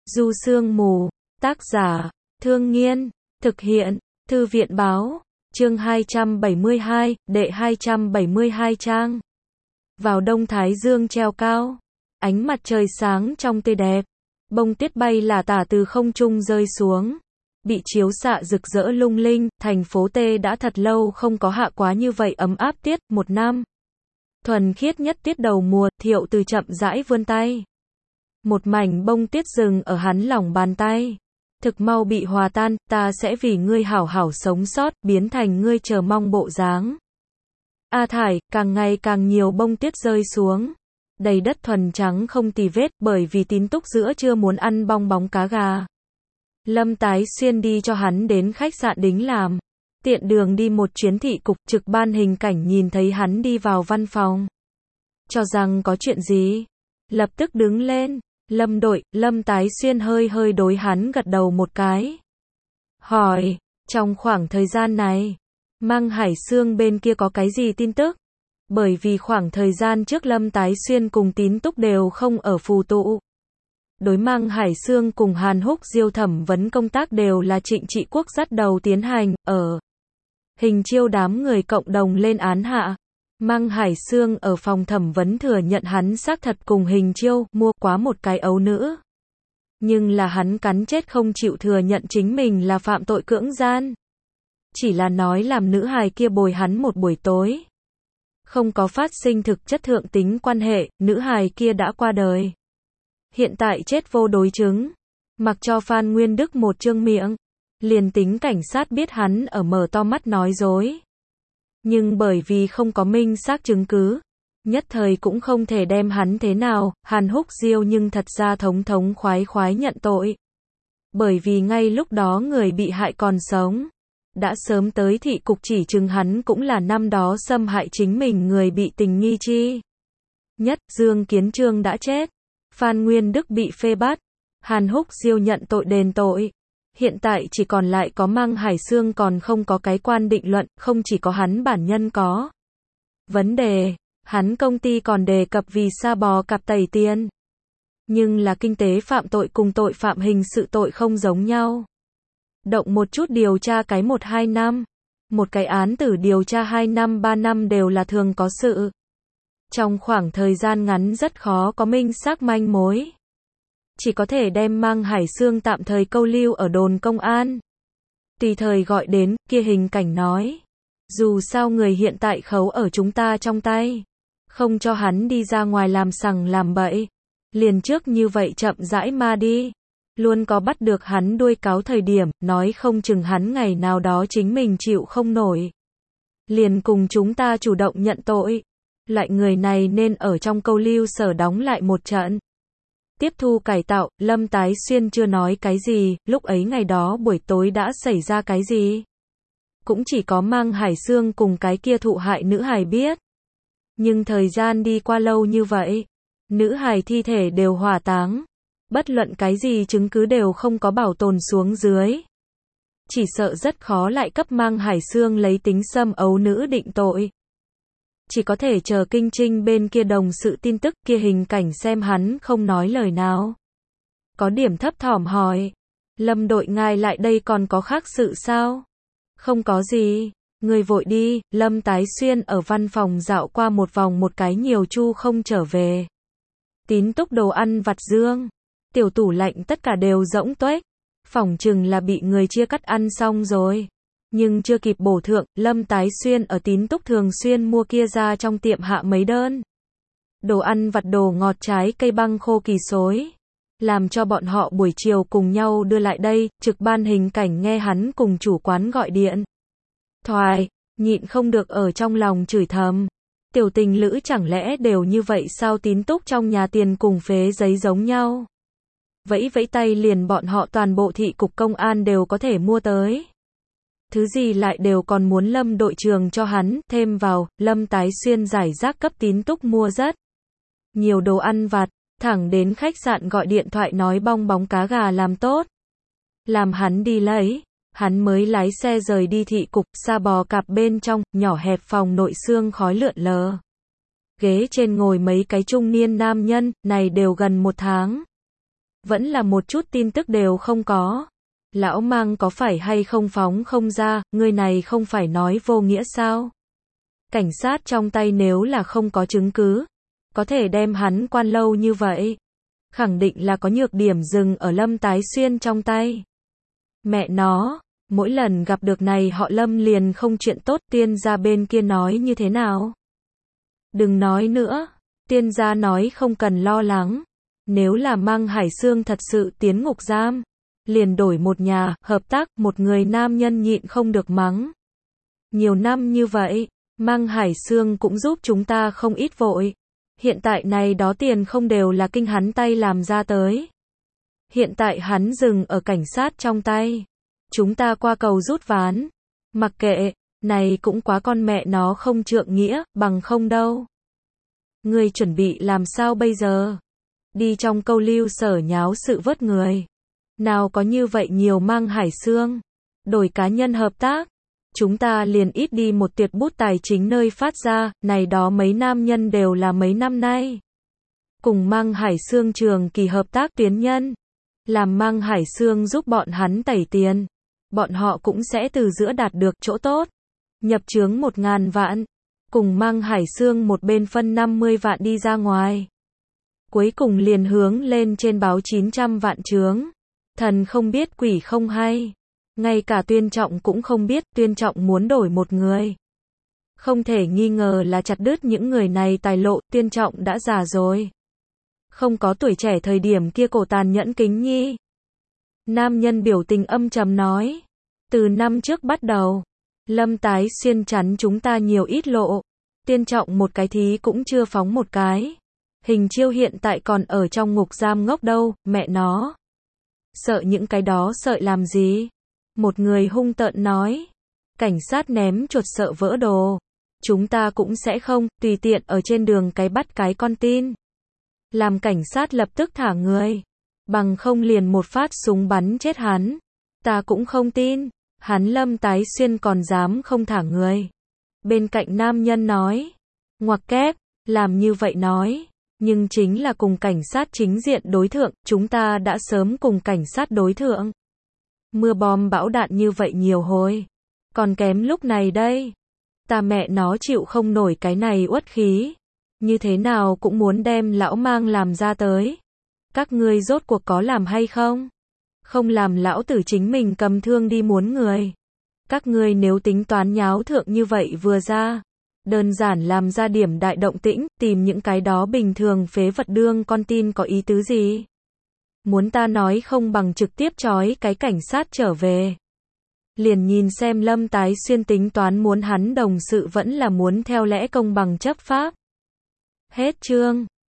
Du Sương Mù, tác giả, Thương Nghiên, thực hiện, Thư viện Báo, chương 272, đệ 272 trang. Vào đông thái dương treo cao, ánh mặt trời sáng trong tươi đẹp, bông tuyết bay lả tả từ không trung rơi xuống, bị chiếu xạ rực rỡ lung linh, thành phố T đã thật lâu không có hạ quá như vậy ấm áp tiết, một năm. Thuần khiết nhất tiết đầu mùa, Thiệu Từ chậm rãi vươn tay. Một mảnh bông tuyết dừng ở hắn lòng bàn tay. Thực mau bị hòa tan, ta sẽ vì ngươi hảo hảo sống sót, biến thành ngươi chờ mong bộ dáng. A thải, càng ngày càng nhiều bông tuyết rơi xuống. Đầy đất thuần trắng không tì vết, bởi vì Tín Túc giữa trưa muốn ăn bong bóng cá gà. Lâm Tái Xuyên đi cho hắn đến khách sạn đính làm. Tiện đường đi một chuyến thị cục, trực ban hình cảnh nhìn thấy hắn đi vào văn phòng. Cho rằng có chuyện gì? Lập tức đứng lên. Lâm đội, Lâm Tái Xuyên hơi hơi đối hắn gật đầu một cái. Hỏi, trong khoảng thời gian này, Măng Hải Sương bên kia có cái gì tin tức? Bởi vì khoảng thời gian trước Lâm Tái Xuyên cùng Tín Túc đều không ở phù tụ. Đối Măng Hải Sương cùng Hàn Húc Diêu thẩm vấn công tác đều là Trịnh Trị Quốc dắt đầu tiến hành, ở Hình Chiêu đám người cộng đồng lên án hạ. Măng Hải Sương ở phòng thẩm vấn thừa nhận hắn xác thật cùng Hình Chiêu mua quá một cái ấu nữ. Nhưng là hắn cắn chết không chịu thừa nhận chính mình là phạm tội cưỡng gian. Chỉ là nói làm nữ hài kia bồi hắn một buổi tối. Không có phát sinh thực chất thượng tính quan hệ, nữ hài kia đã qua đời. Hiện tại chết vô đối chứng. Mặc cho Phan Nguyên Đức một trương miệng. Liền tính cảnh sát biết hắn ở mở to mắt nói dối. Nhưng bởi vì không có minh xác chứng cứ, nhất thời cũng không thể đem hắn thế nào. Hàn Húc Diêu nhưng thật ra thống khoái khoái nhận tội. Bởi vì ngay lúc đó người bị hại còn sống. Đã sớm tới thị cục chỉ trừng hắn cũng là năm đó xâm hại chính mình người bị tình nghi chi. Nhất, Dương Kiến Trương đã chết. Phan Nguyên Đức bị phê bắt. Hàn Húc Diêu nhận tội đền tội. Hiện tại chỉ còn lại có Măng Hải Sương còn không có cái quan định luận, không chỉ có hắn bản nhân có vấn đề, hắn công ty còn đề cập vì sa bò cặp tẩy tiền. Nhưng là kinh tế phạm tội cùng tội phạm hình sự tội không giống nhau. Động một chút điều tra cái 1-2 năm, một cái án tử điều tra 2 năm 3 năm đều là thường có sự. Trong khoảng thời gian ngắn rất khó có minh xác manh mối. Chỉ có thể đem Măng Hải Sương tạm thời câu lưu ở đồn công an. Tùy thời gọi đến, kia hình cảnh nói. Dù sao người hiện tại khấu ở chúng ta trong tay. Không cho hắn đi ra ngoài làm sằng làm bậy. Liền trước như vậy chậm rãi ma đi. Luôn có bắt được hắn đuôi cáo thời điểm, nói không chừng hắn ngày nào đó chính mình chịu không nổi. Liền cùng chúng ta chủ động nhận tội. Loại người này nên ở trong câu lưu sở đóng lại một trận. Tiếp thu cải tạo, Lâm Tái Xuyên chưa nói cái gì, lúc ấy ngày đó buổi tối đã xảy ra cái gì. Cũng chỉ có Măng Hải Sương cùng cái kia thụ hại nữ hài biết. Nhưng thời gian đi qua lâu như vậy, nữ hài thi thể đều hỏa táng. Bất luận cái gì chứng cứ đều không có bảo tồn xuống dưới. Chỉ sợ rất khó lại cấp Măng Hải Sương lấy tính xâm ấu nữ định tội. Chỉ có thể chờ Kinh Trinh bên kia đồng sự tin tức, kia hình cảnh xem hắn không nói lời nào. Có điểm thấp thỏm hỏi. Lâm đội ngài lại đây còn có khác sự sao? Không có gì. Người vội đi. Lâm Tái Xuyên ở văn phòng dạo qua một vòng một cái nhiều chu không trở về. Tín Túc đồ ăn vặt dương. Tiểu tủ lạnh tất cả đều rỗng tuếch. Phỏng chừng là bị người chia cắt ăn xong rồi. Nhưng chưa kịp bổ thượng, Lâm Tái Xuyên ở Tín Túc thường xuyên mua kia ra trong tiệm hạ mấy đơn. Đồ ăn vặt đồ ngọt trái cây băng khô kỳ xối. Làm cho bọn họ buổi chiều cùng nhau đưa lại đây, trực ban hình cảnh nghe hắn cùng chủ quán gọi điện. Thoại, nhịn không được ở trong lòng chửi thầm. Tiểu tình lữ chẳng lẽ đều như vậy sao? Tín Túc trong nhà tiền cùng phế giấy giống nhau. Vẫy vẫy tay liền bọn họ toàn bộ thị cục công an đều có thể mua tới. Thứ gì lại đều còn muốn Lâm đội trưởng cho hắn, thêm vào, Lâm Tái Xuyên giải rác cấp Tín Túc mua rất nhiều đồ ăn vặt, thẳng đến khách sạn gọi điện thoại nói bong bóng cá gà làm tốt. Làm hắn đi lấy, hắn mới lái xe rời đi thị cục, sa bò cặp bên trong, nhỏ hẹp phòng nội xương khói lượn lờ. Ghế trên ngồi mấy cái trung niên nam nhân, này đều gần 1 tháng. vẫn là một chút tin tức đều không có. Lão Mang có phải hay không phóng không ra, người này không phải nói vô nghĩa sao? Cảnh sát trong tay nếu là không có chứng cứ, có thể đem hắn quan lâu như vậy. Khẳng định là có nhược điểm dừng ở Lâm Tái Xuyên trong tay. Mẹ nó, mỗi lần gặp được này họ Lâm liền không chuyện tốt, tiên gia bên kia nói như thế nào? Đừng nói nữa, tiên gia nói không cần lo lắng. Nếu là Mang Hải Sương thật sự tiến ngục giam, liền đổi một nhà, hợp tác, một người nam nhân nhịn không được mắng. Nhiều năm như vậy, Mang Hải Sương cũng giúp chúng ta không ít vội. Hiện tại này đó tiền không đều là kinh hắn tay làm ra tới. Hiện tại hắn dừng ở cảnh sát trong tay. Chúng ta qua cầu rút ván. Mặc kệ, này cũng quá con mẹ nó không trượng nghĩa, bằng không đâu. Người chuẩn bị làm sao bây giờ? Đi trong câu lưu sở nháo sự vớt người. Nào có như vậy nhiều Mang Hải Sương. Đổi cá nhân hợp tác. Chúng ta liền ít đi một tuyệt bút tài chính nơi phát ra, này đó mấy nam nhân đều là mấy năm nay. Cùng Mang Hải Sương trường kỳ hợp tác tuyến nhân. Làm Mang Hải Sương giúp bọn hắn tẩy tiền. Bọn họ cũng sẽ từ giữa đạt được chỗ tốt. Nhập chướng 1.000 vạn. Cùng Mang Hải Sương một bên phân 50 vạn đi ra ngoài. Cuối cùng liền hướng lên trên báo 900 vạn chướng. Thần không biết quỷ không hay. Ngay cả Tuyên Trọng cũng không biết, Tuyên Trọng muốn đổi một người. Không thể nghi ngờ là chặt đứt những người này tài lộ, Tuyên Trọng đã già rồi. Không có tuổi trẻ thời điểm kia cổ tàn nhẫn kính nhi. Nam nhân biểu tình âm trầm nói. Từ năm trước bắt đầu, Lâm Tái Xuyên chắn chúng ta nhiều ít lộ. Tuyên Trọng một cái thí cũng chưa phóng một cái. Hình Chiêu hiện tại còn ở trong ngục giam ngốc đâu, mẹ nó. Sợ những cái đó sợi làm gì? Một người hung tợn nói. Cảnh sát ném chuột sợ vỡ đồ. Chúng ta cũng sẽ không, tùy tiện ở trên đường cái bắt cái con tin. Làm cảnh sát lập tức thả người. Bằng không liền một phát súng bắn chết hắn. Ta cũng không tin. Hắn Lâm Tái Xuyên còn dám không thả người. Bên cạnh nam nhân nói. Ngoặc kép, làm như vậy nói. Nhưng chính là cùng cảnh sát chính diện đối thượng, chúng ta đã sớm cùng cảnh sát đối thượng. Mưa bom bão đạn như vậy nhiều hồi. Còn kém lúc này đây. Ta mẹ nó chịu không nổi cái này uất khí. Như thế nào cũng muốn đem lão Mang làm ra tới. Các ngươi rốt cuộc có làm hay không? Không làm lão tử chính mình cầm thương đi muốn người. Các ngươi nếu tính toán nháo thượng như vậy vừa ra. Đơn giản làm ra điểm đại động tĩnh, tìm những cái đó bình thường phế vật đương con tin có ý tứ gì? Muốn ta nói không bằng trực tiếp trói cái cảnh sát trở về. Liền nhìn xem Lâm Tái Xuyên tính toán muốn hắn đồng sự vẫn là muốn theo lẽ công bằng chấp pháp. Hết chương.